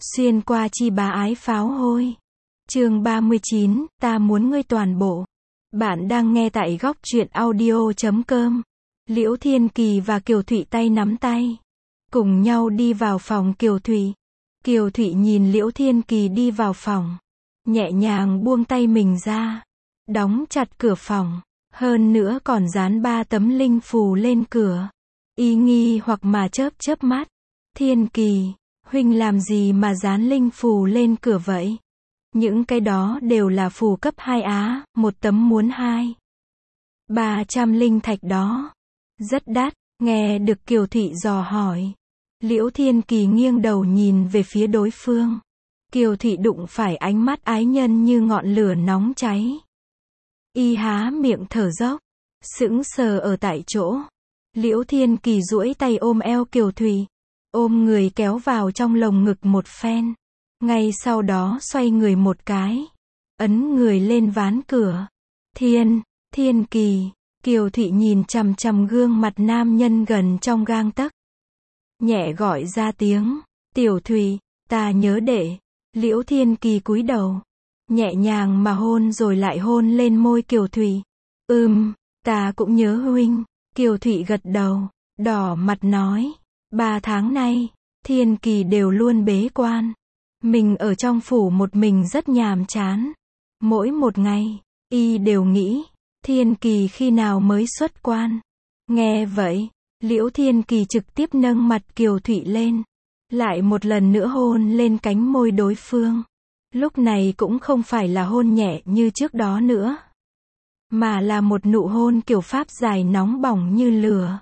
Xuyên qua chi bá ái pháo hôi. Chương 39, ta muốn ngươi toàn bộ. Bạn đang nghe tại góc truyện audio.com. Liễu Thiên Kỳ và Kiều Thụy tay nắm tay, cùng nhau đi vào phòng Kiều Thụy. Kiều Thụy nhìn Liễu Thiên Kỳ đi vào phòng, nhẹ nhàng buông tay mình ra, đóng chặt cửa phòng, hơn nữa còn dán 3 tấm linh phù lên cửa. Y nghi hoặc mà chớp chớp mắt. Thiên Kỳ, huynh làm gì mà dán linh phù lên cửa vậy? Những cái đó đều là phù cấp 2 á, một tấm muốn 300 linh thạch đó. Rất đắt. Nghe được Kiều Thụy dò hỏi, Liễu Thiên Kỳ nghiêng đầu nhìn về phía đối phương. Kiều Thụy đụng phải ánh mắt ái nhân như ngọn lửa nóng cháy. Y há miệng thở dốc, sững sờ ở tại chỗ. Liễu Thiên Kỳ duỗi tay ôm eo Kiều Thụy, ôm người kéo vào trong lồng ngực một phen. Ngay sau đó xoay người một cái, ấn người lên ván cửa. Thiên Kỳ. Kiều Thụy nhìn chằm chằm gương mặt nam nhân gần trong gang tấc, nhẹ gọi ra tiếng, Tiểu Thụy, ta nhớ đệ. Liễu Thiên Kỳ cúi đầu, nhẹ nhàng mà hôn rồi lại hôn lên môi Kiều Thụy. Ta cũng nhớ huynh. Kiều Thụy gật đầu, đỏ mặt nói, 3 tháng nay, Thiên Kỳ đều luôn bế quan. Mình ở trong phủ một mình rất nhàm chán. Mỗi một ngày, y đều nghĩ, Thiên Kỳ khi nào mới xuất quan. Nghe vậy, Liễu Thiên Kỳ trực tiếp nâng mặt Kiều Thụy lên, lại một lần nữa hôn lên cánh môi đối phương. Lúc này cũng không phải là hôn nhẹ như trước đó nữa, mà là một nụ hôn kiểu pháp dài nóng bỏng như lửa.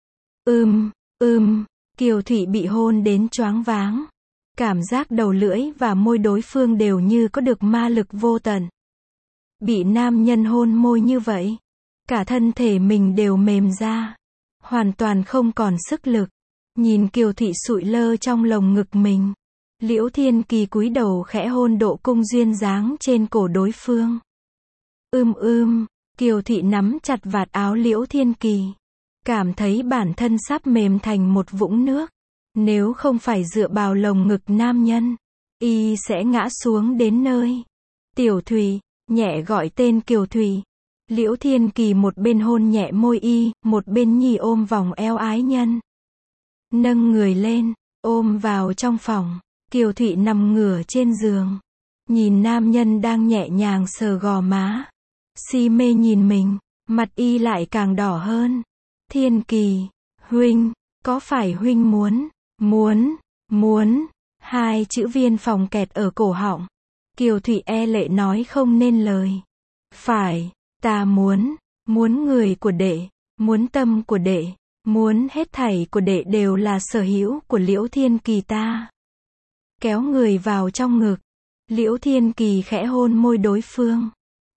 Kiều Thụy bị hôn đến choáng váng. Cảm giác đầu lưỡi và môi đối phương đều như có được ma lực vô tận. Bị nam nhân hôn môi như vậy, cả thân thể mình đều mềm ra, hoàn toàn không còn sức lực. Nhìn Kiều Thụy sụi lơ trong lồng ngực mình, Liễu Thiên Kỳ cúi đầu khẽ hôn độ cung duyên dáng trên cổ đối phương. Kiều Thụy nắm chặt vạt áo Liễu Thiên Kỳ, cảm thấy bản thân sắp mềm thành một vũng nước. Nếu không phải dựa vào lồng ngực nam nhân, y sẽ ngã xuống đến nơi. Tiểu Thụy, nhẹ gọi tên Kiều Thụy. Liễu Thiên Kỳ một bên hôn nhẹ môi y, một bên nhì ôm vòng eo ái nhân. Nâng người lên, ôm vào trong phòng. Kiều Thụy nằm ngửa trên giường, nhìn nam nhân đang nhẹ nhàng sờ gò má, si mê nhìn mình, mặt y lại càng đỏ hơn. Thiên Kỳ, huynh, có phải huynh muốn, 2 chữ viên phòng kẹt ở cổ họng. Kiều Thụy e lệ nói không nên lời. Phải, ta muốn người của đệ, muốn tâm của đệ, muốn hết thảy của đệ đều là sở hữu của Liễu Thiên Kỳ ta. Kéo người vào trong ngực, Liễu Thiên Kỳ khẽ hôn môi đối phương.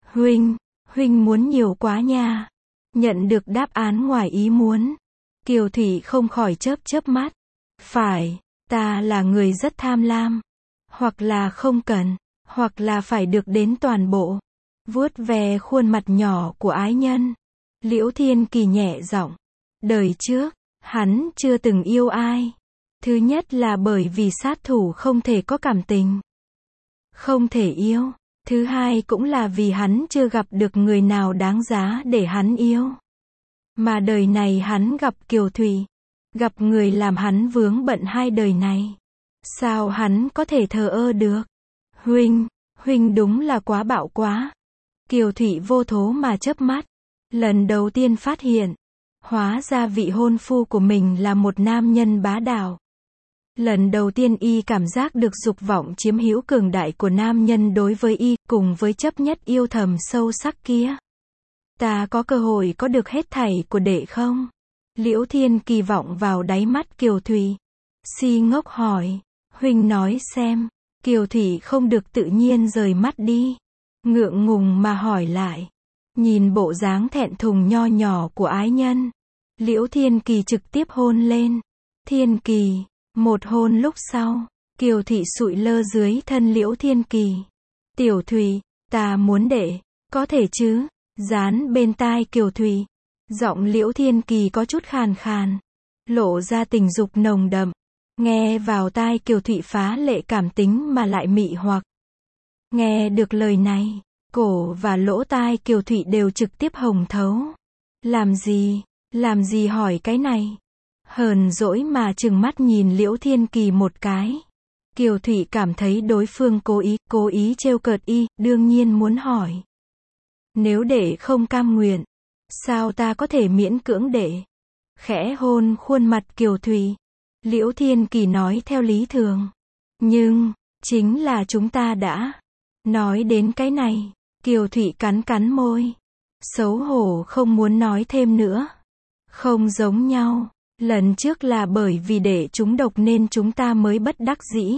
Huynh muốn nhiều quá nha. Nhận được đáp án ngoài ý muốn, Kiều Thụy không khỏi chớp mắt. Phải, ta là người rất tham lam. Hoặc là không cần, hoặc là phải được đến toàn bộ. Vuốt ve khuôn mặt nhỏ của ái nhân, Liễu Thiên Kỳ nhẹ giọng. Đời trước, hắn chưa từng yêu ai. Thứ nhất là bởi vì sát thủ không thể có cảm tình, không thể yêu. Thứ hai cũng là vì hắn chưa gặp được người nào đáng giá để hắn yêu. Mà đời này hắn gặp Kiều Thụy, gặp người làm hắn vướng bận 2 đời này. Sao hắn có thể thờ ơ được? Huynh đúng là quá bạo quá. Kiều Thụy vô thố mà chớp mắt, lần đầu tiên phát hiện, hóa ra vị hôn phu của mình là một nam nhân bá đạo. Lần đầu tiên y cảm giác được dục vọng chiếm hữu cường đại của nam nhân đối với y, cùng với chấp nhất yêu thầm sâu sắc kia. Ta có cơ hội có được hết thảy của đệ không? Liễu Thiên Kỳ vọng vào đáy mắt Kiều Thụy, si ngốc hỏi. Huynh nói xem. Kiều Thụy không được tự nhiên rời mắt đi, ngượng ngùng mà hỏi lại. Nhìn bộ dáng thẹn thùng nho nhỏ của ái nhân, Liễu Thiên Kỳ trực tiếp hôn lên. Thiên Kỳ. Một hôn lúc sau, Kiều Thụy sụi lơ dưới thân Liễu Thiên Kỳ. Tiểu Thụy, ta muốn đệ, có thể chứ? Dán bên tai Kiều Thụy, giọng Liễu Thiên Kỳ có chút khàn khàn, lộ ra tình dục nồng đậm. Nghe vào tai Kiều Thụy phá lệ cảm tính mà lại mị hoặc. Nghe được lời này, cổ và lỗ tai Kiều Thụy đều trực tiếp hồng thấu. Làm gì hỏi cái này? Hờn dỗi mà trừng mắt nhìn Liễu Thiên Kỳ một cái. Kiều Thụy cảm thấy đối phương cố ý trêu cợt y, đương nhiên muốn hỏi. Nếu đệ không cam nguyện, sao ta có thể miễn cưỡng đệ? Khẽ hôn khuôn mặt Kiều Thụy. Liễu Thiên Kỳ nói theo lý thường. Nhưng, chính là chúng ta đã. Nói đến cái này, Kiều Thụy cắn môi. Xấu hổ không muốn nói thêm nữa. Không giống nhau, lần trước là bởi vì để chúng độc nên chúng ta mới bất đắc dĩ.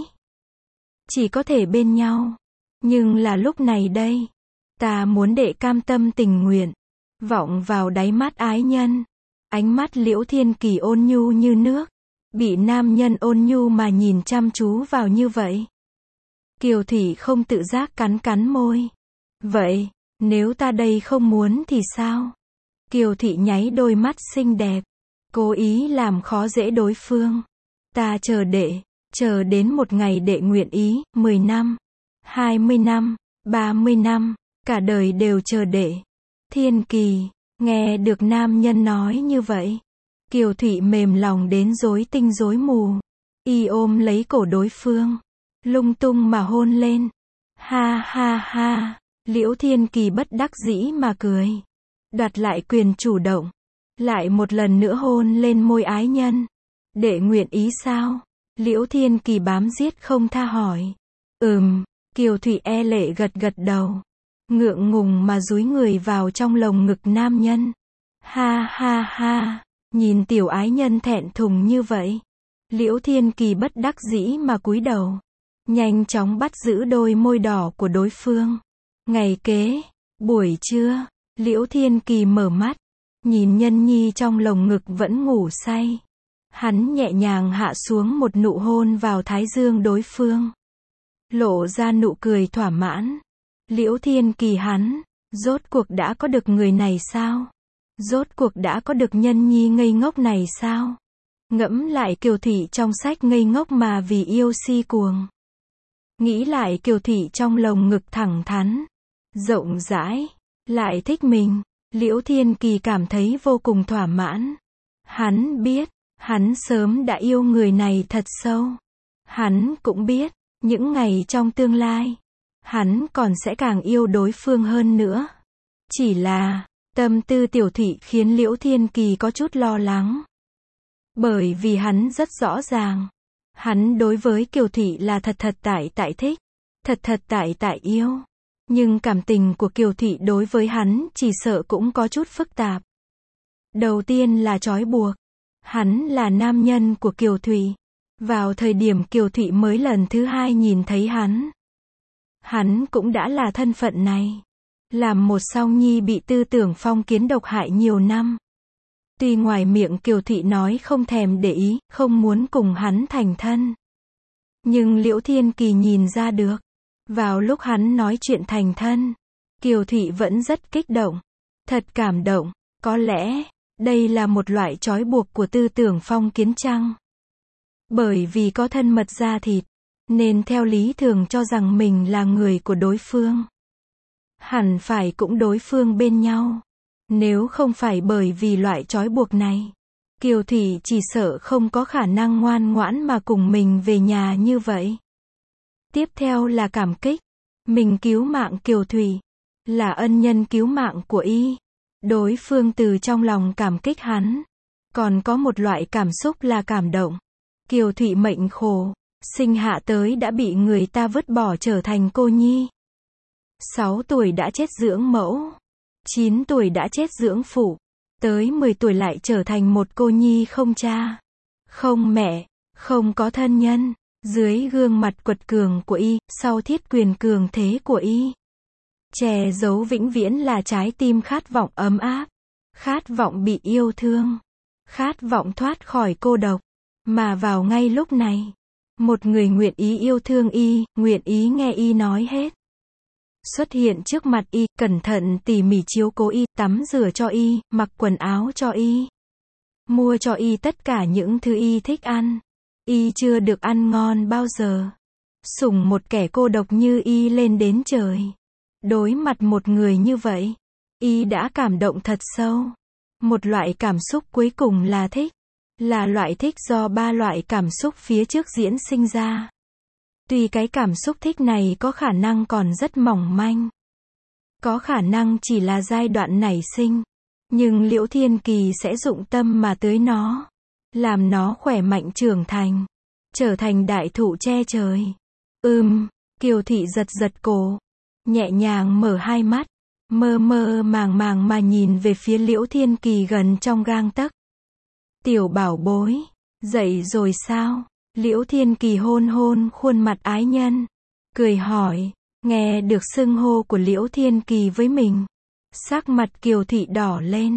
Chỉ có thể bên nhau. Nhưng là lúc này đây, ta muốn đệ cam tâm tình nguyện. Vọng vào đáy mắt ái nhân. Ánh mắt Liễu Thiên Kỳ ôn nhu như nước. Bị nam nhân ôn nhu mà nhìn chăm chú vào như vậy. Kiều Thụy không tự giác cắn môi. Vậy, nếu ta đây không muốn thì sao? Kiều Thụy nháy đôi mắt xinh đẹp. Cố ý làm khó dễ đối phương. Ta chờ đệ, chờ đến một ngày đệ nguyện ý, 10 năm, 20 năm, 30 năm, cả đời đều chờ đệ. Thiên Kỳ, nghe được nam nhân nói như vậy. Kiều Thụy mềm lòng đến rối tinh rối mù. Y ôm lấy cổ đối phương. Lung tung mà hôn lên. Ha ha ha. Liễu Thiên Kỳ bất đắc dĩ mà cười. Đoạt lại quyền chủ động. Lại một lần nữa hôn lên môi ái nhân. Đệ nguyện ý sao? Liễu Thiên Kỳ bám giết không tha hỏi. Kiều Thụy e lệ gật đầu. Ngượng ngùng mà dúi người vào trong lồng ngực nam nhân. Ha ha ha. Nhìn tiểu ái nhân thẹn thùng như vậy. Liễu Thiên Kỳ bất đắc dĩ mà cúi đầu. Nhanh chóng bắt giữ đôi môi đỏ của đối phương. Ngày kế, buổi trưa, Liễu Thiên Kỳ mở mắt. Nhìn nhân nhi trong lồng ngực vẫn ngủ say. Hắn nhẹ nhàng hạ xuống một nụ hôn vào thái dương đối phương. Lộ ra nụ cười thỏa mãn. Liễu Thiên Kỳ hắn, rốt cuộc đã có được người này sao? Rốt cuộc đã có được nhân nhi ngây ngốc này sao? Ngẫm lại Kiều Thụy trong sách ngây ngốc mà vì yêu si cuồng. Nghĩ lại Kiều Thụy trong lồng ngực thẳng thắn, rộng rãi, lại thích mình. Liễu Thiên Kỳ cảm thấy vô cùng thỏa mãn. Hắn biết, hắn sớm đã yêu người này thật sâu. Hắn cũng biết, những ngày trong tương lai, hắn còn sẽ càng yêu đối phương hơn nữa. Chỉ là, tâm tư Tiểu Thụy khiến Liễu Thiên Kỳ có chút lo lắng. Bởi vì hắn rất rõ ràng. Hắn đối với Kiều Thụy là thật tại thích. Thật tại yêu. Nhưng cảm tình của Kiều Thụy đối với hắn chỉ sợ cũng có chút phức tạp. Đầu tiên là trói buộc. Hắn là nam nhân của Kiều Thụy. Vào thời điểm Kiều Thụy mới lần thứ hai nhìn thấy hắn cũng đã là thân phận này. Làm một song nhi bị tư tưởng phong kiến độc hại nhiều năm. Tuy ngoài miệng Kiều Thụy nói không thèm để ý, không muốn cùng hắn thành thân. Nhưng Liễu Thiên Kỳ nhìn ra được. Vào lúc hắn nói chuyện thành thân, Kiều Thụy vẫn rất kích động. Thật cảm động. Có lẽ, đây là một loại trói buộc của tư tưởng phong kiến chăng? Bởi vì có thân mật da thịt, nên theo lý thường cho rằng mình là người của đối phương. Hẳn phải cũng đối phương bên nhau. Nếu không phải bởi vì loại trói buộc này, Kiều Thụy chỉ sợ không có khả năng ngoan ngoãn mà cùng mình về nhà như vậy. Tiếp theo là cảm kích. Mình cứu mạng Kiều Thụy, là ân nhân cứu mạng của y. Đối phương từ trong lòng cảm kích hắn. Còn có một loại cảm xúc là cảm động. Kiều Thụy mệnh khổ, sinh hạ tới đã bị người ta vứt bỏ trở thành cô nhi. 6 tuổi đã chết dưỡng mẫu. 9 tuổi đã chết dưỡng phụ. Tới 10 tuổi lại trở thành một cô nhi không cha, không mẹ, không có thân nhân. Dưới gương mặt quật cường của y, sau thiết quyền cường thế của y, che giấu vĩnh viễn là trái tim khát vọng ấm áp, khát vọng bị yêu thương, khát vọng thoát khỏi cô độc. Mà vào ngay lúc này, một người nguyện ý yêu thương y, nguyện ý nghe y nói hết. Xuất hiện trước mặt y, cẩn thận tỉ mỉ chiếu cố y, tắm rửa cho y, mặc quần áo cho y, mua cho y tất cả những thứ y thích ăn. Y chưa được ăn ngon bao giờ. Sủng một kẻ cô độc như Y lên đến trời. Đối mặt một người như vậy, Y đã cảm động thật sâu. Một loại cảm xúc cuối cùng là thích. Là loại thích do ba loại cảm xúc phía trước diễn sinh ra. Tuy cái cảm xúc thích này có khả năng còn rất mỏng manh. Có khả năng chỉ là giai đoạn nảy sinh. Nhưng Liễu Thiên Kỳ sẽ dụng tâm mà tưới nó. Làm nó khỏe mạnh trưởng thành. Trở thành đại thụ che trời. Kiều Thị giật giật cổ. Nhẹ nhàng mở hai mắt. Mơ mơ màng màng mà nhìn về phía Liễu Thiên Kỳ gần trong gang tấc. Tiểu bảo bối. Dậy rồi sao? Liễu Thiên Kỳ hôn hôn khuôn mặt ái nhân. Cười hỏi. Nghe được xưng hô của Liễu Thiên Kỳ với mình. Sắc mặt Kiều Thị đỏ lên.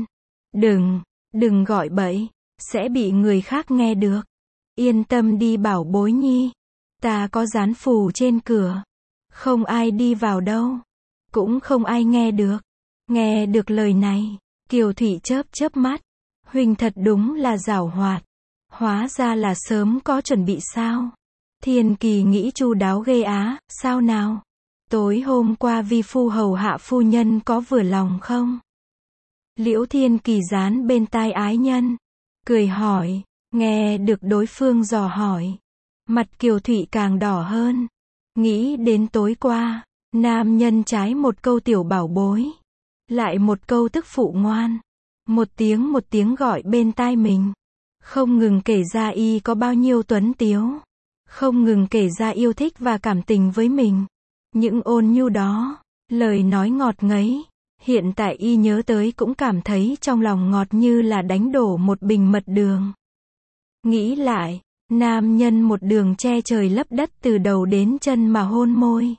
Đừng gọi bậy. Sẽ bị người khác nghe được. Yên tâm đi bảo bối nhi. Ta có dán phù trên cửa. Không ai đi vào đâu. Cũng không ai nghe được. Nghe được lời này. Kiều Thị chớp chớp mắt. Huynh thật đúng là giảo hoạt. Hóa ra là sớm có chuẩn bị sao? Thiên Kỳ nghĩ chu đáo ghê á, sao nào? Tối hôm qua vi phu hầu hạ phu nhân có vừa lòng không? Liễu Thiên Kỳ dán bên tai ái nhân. Cười hỏi, nghe được đối phương dò hỏi. Mặt Kiều Thụy càng đỏ hơn. Nghĩ đến tối qua, nam nhân trái một câu tiểu bảo bối. Lại một câu tức phụ ngoan. Một tiếng gọi bên tai mình. Không ngừng kể ra Y có bao nhiêu tuấn tiếu. Không ngừng kể ra yêu thích và cảm tình với mình. Những ôn nhu đó, lời nói ngọt ngấy. Hiện tại Y nhớ tới cũng cảm thấy trong lòng ngọt như là đánh đổ một bình mật đường. Nghĩ lại, nam nhân một đường che trời lấp đất từ đầu đến chân mà hôn môi.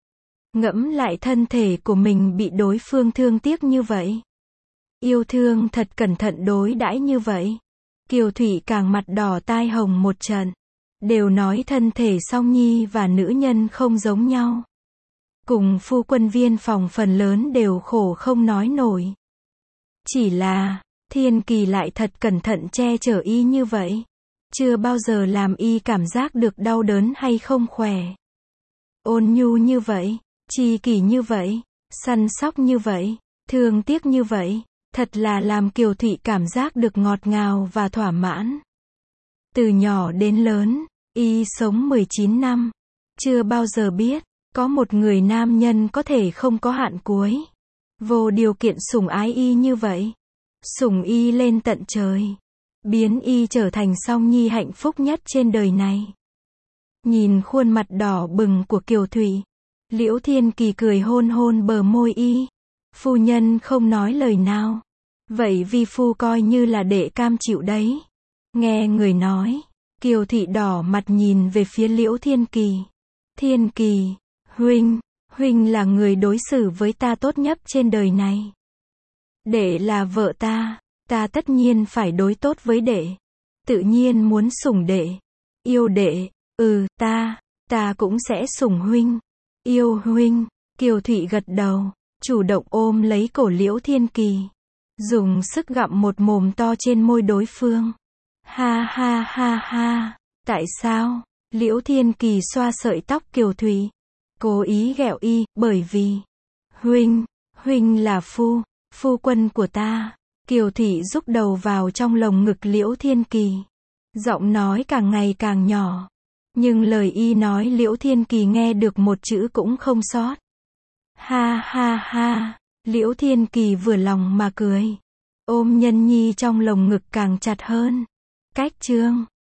Ngẫm lại thân thể của mình bị đối phương thương tiếc như vậy. Yêu thương thật cẩn thận đối đãi như vậy. Kiều Thụy càng mặt đỏ tai hồng một trận. Đều nói thân thể song nhi và nữ nhân không giống nhau. Cùng phu quân viên phòng phần lớn đều khổ không nói nổi. Chỉ là, Thiên Kỳ lại thật cẩn thận che chở Y như vậy. Chưa bao giờ làm Y cảm giác được đau đớn hay không khỏe. Ôn nhu như vậy, chi kỷ như vậy, săn sóc như vậy, thương tiếc như vậy. Thật là làm Kiều Thụy cảm giác được ngọt ngào và thỏa mãn. Từ nhỏ đến lớn, Y sống 19 năm. Chưa bao giờ biết, có một người nam nhân có thể không có hạn cuối. Vô điều kiện sủng ái Y như vậy. Sủng Y lên tận trời. Biến Y trở thành song nhi hạnh phúc nhất trên đời này. Nhìn khuôn mặt đỏ bừng của Kiều Thụy. Liễu Thiên Kỳ cười hôn hôn bờ môi Y. Phu nhân không nói lời nào. Vậy vi phu coi như là đệ cam chịu đấy. Nghe người nói. Kiều Thị đỏ mặt nhìn về phía Liễu Thiên Kỳ. Thiên Kỳ, huynh là người đối xử với ta tốt nhất trên đời này. Đệ là vợ ta tất nhiên phải đối tốt với đệ. Tự nhiên muốn sủng đệ. Yêu đệ, ta cũng sẽ sủng huynh. Yêu huynh, Kiều Thụy gật đầu, chủ động ôm lấy cổ Liễu Thiên Kỳ. Dùng sức gặm một mồm to trên môi đối phương. Ha ha ha ha, tại sao? Liễu Thiên Kỳ xoa sợi tóc Kiều Thụy. Cố ý ghẹo Y, bởi vì huynh là phu quân của ta. Kiều Thụy rúc đầu vào trong lồng ngực Liễu Thiên Kỳ. Giọng nói càng ngày càng nhỏ. Nhưng lời Y nói Liễu Thiên Kỳ nghe được một chữ cũng không sót. Ha ha ha, Liễu Thiên Kỳ vừa lòng mà cười. Ôm nhân nhi trong lồng ngực càng chặt hơn. Cách chương